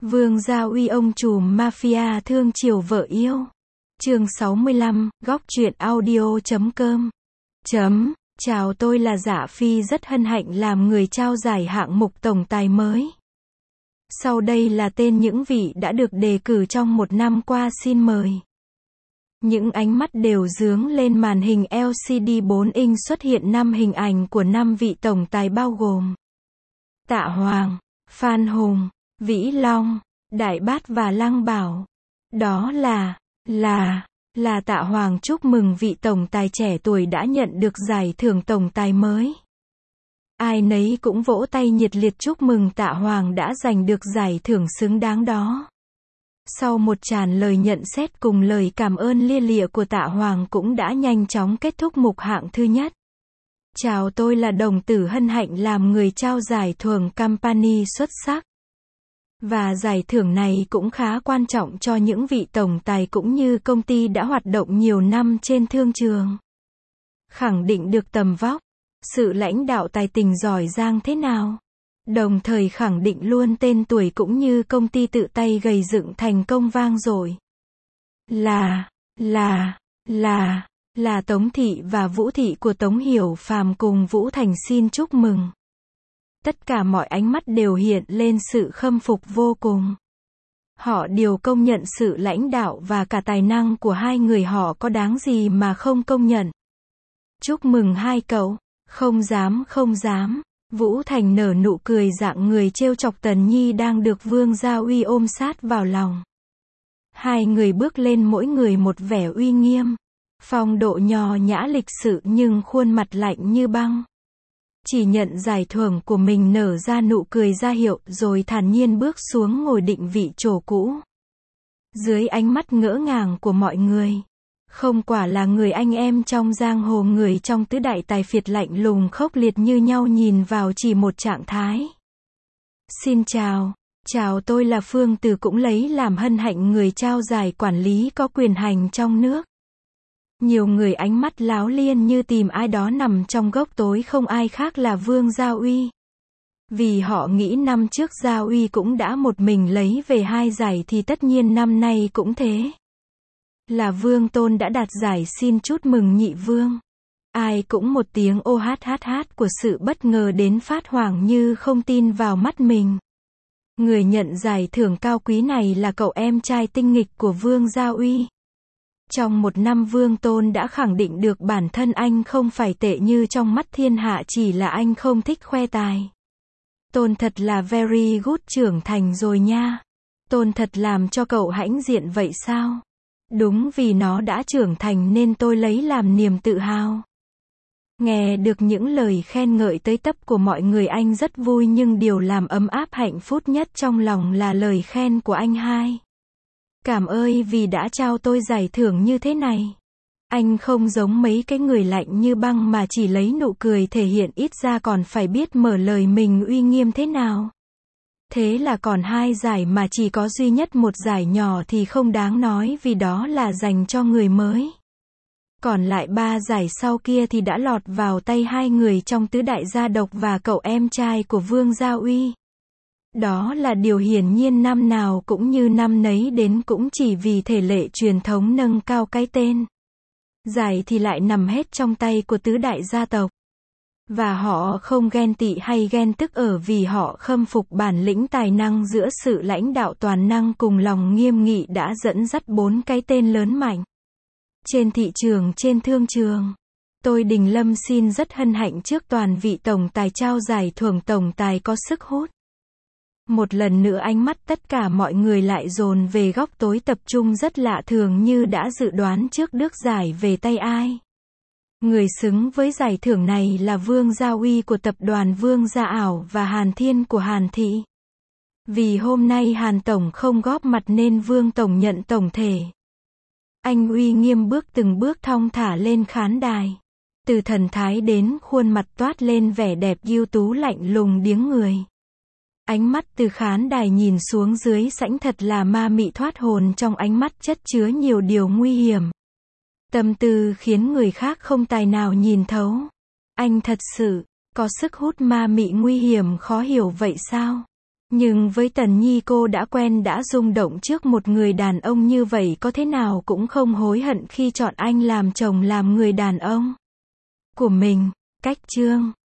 Vương Gia Uy ông trùm mafia thương chiều vợ yêu. Chương 65, góc truyện audio.com. Chào, tôi là Dạ Phi, rất hân hạnh làm người trao giải hạng mục tổng tài mới. Sau đây là tên những vị đã được đề cử trong một năm qua, xin mời. Những ánh mắt đều dướng lên màn hình LCD 4 inch xuất hiện 5 hình ảnh của 5 vị tổng tài bao gồm Tạ Hoàng, Phan Hùng, Vĩ Long, Đại Bát và Lăng Bảo. Đó là Tạ Hoàng. Chúc mừng vị tổng tài trẻ tuổi đã nhận được giải thưởng tổng tài mới. Ai nấy cũng vỗ tay nhiệt liệt chúc mừng Tạ Hoàng đã giành được giải thưởng xứng đáng đó. Sau một tràn lời nhận xét cùng lời cảm ơn lia lịa của Tạ Hoàng cũng đã nhanh chóng kết thúc mục hạng thứ nhất. Chào, tôi là Đồng Tử, hân hạnh làm người trao giải thưởng Company xuất sắc. Và giải thưởng này cũng khá quan trọng cho những vị tổng tài cũng như công ty đã hoạt động nhiều năm trên thương trường. Khẳng định được tầm vóc, sự lãnh đạo tài tình giỏi giang thế nào. Đồng thời khẳng định luôn tên tuổi cũng như công ty tự tay gầy dựng thành công vang dội. Là Tống Thị và Vũ Thị của Tống Hiểu Phàm cùng Vũ Thành xin chúc mừng. Tất cả mọi ánh mắt đều hiện lên sự khâm phục vô cùng. Họ đều công nhận sự lãnh đạo và cả tài năng của hai người, họ có đáng gì mà không công nhận. Chúc mừng hai cậu. Không dám. Vũ Thành nở nụ cười dạng người trêu chọc Tần Nhi đang được Vương Gia Uy ôm sát vào lòng. Hai người bước lên mỗi người một vẻ uy nghiêm. Phong độ nho nhã lịch sự nhưng khuôn mặt lạnh như băng. Chỉ nhận giải thưởng của mình, nở ra nụ cười ra hiệu rồi thản nhiên bước xuống ngồi định vị chỗ cũ. Dưới ánh mắt ngỡ ngàng của mọi người. Không quả là người anh em trong giang hồ, người trong tứ đại tài phiệt lạnh lùng khốc liệt như nhau nhìn vào chỉ một trạng thái. Xin chào, tôi là Phương Từ, cũng lấy làm hân hạnh người trao giải quản lý có quyền hành trong nước. Nhiều người ánh mắt láo liên như tìm ai đó nằm trong góc tối, không ai khác là Vương Gia Uy. Vì họ nghĩ năm trước Gia Uy cũng đã một mình lấy về 2 giải thì tất nhiên năm nay cũng thế. Là Vương Tôn đã đạt giải, xin chúc mừng nhị vương. Ai cũng một tiếng ô hát của sự bất ngờ đến phát hoảng như không tin vào mắt mình. Người nhận giải thưởng cao quý này là cậu em trai tinh nghịch của Vương Gia Uy. Trong một năm Vương Tôn đã khẳng định được bản thân anh không phải tệ như trong mắt thiên hạ, chỉ là anh không thích khoe tài. Tôn thật là very good, trưởng thành rồi nha. Tôn thật làm cho cậu hãnh diện vậy sao? Đúng, vì nó đã trưởng thành nên tôi lấy làm niềm tự hào. Nghe được những lời khen ngợi tới tấp của mọi người anh rất vui, nhưng điều làm ấm áp hạnh phúc nhất trong lòng là lời khen của anh hai. Cảm ơn vì đã trao tôi giải thưởng như thế này. Anh không giống mấy cái người lạnh như băng mà chỉ lấy nụ cười thể hiện, ít ra còn phải biết mở lời mình uy nghiêm thế nào. Thế là còn 2 giải mà chỉ có duy nhất một giải nhỏ thì không đáng nói, vì đó là dành cho người mới. Còn lại 3 giải sau kia thì đã lọt vào tay 2 người trong tứ đại gia độc và cậu em trai của Vương Gia Uy. Đó là điều hiển nhiên, năm nào cũng như năm nấy đến, cũng chỉ vì thể lệ truyền thống nâng cao cái tên. Giải thì lại nằm hết trong tay của tứ đại gia tộc. Và họ không ghen tị hay ghen tức ở vì họ khâm phục bản lĩnh tài năng giữa sự lãnh đạo toàn năng cùng lòng nghiêm nghị đã dẫn dắt 4 cái tên lớn mạnh trên thị trường, trên thương trường. Tôi Đình Lâm xin rất hân hạnh trước toàn vị tổng tài trao giải thưởng tổng tài có sức hút. Một lần nữa ánh mắt tất cả mọi người lại dồn về góc tối, tập trung rất lạ thường như đã dự đoán trước được giải về tay ai. Người xứng với giải thưởng này là Vương Gia Uy của tập đoàn Vương Gia Ảo và Hàn Thiên của Hàn Thị. Vì hôm nay Hàn Tổng không góp mặt nên Vương Tổng nhận tổng thể. Anh uy nghiêm từng bước thong thả lên khán đài. Từ thần thái đến khuôn mặt toát lên vẻ đẹp ưu tú lạnh lùng điếng người. Ánh mắt từ khán đài nhìn xuống dưới sảnh thật là ma mị thoát hồn, trong ánh mắt chất chứa nhiều điều nguy hiểm. Tâm tư khiến người khác không tài nào nhìn thấu. Anh thật sự có sức hút ma mị nguy hiểm khó hiểu vậy sao? Nhưng với Tần Nhi cô đã quen đã rung động trước một người đàn ông như vậy, có thế nào cũng không hối hận khi chọn anh làm chồng, làm người đàn ông của mình. Cách chương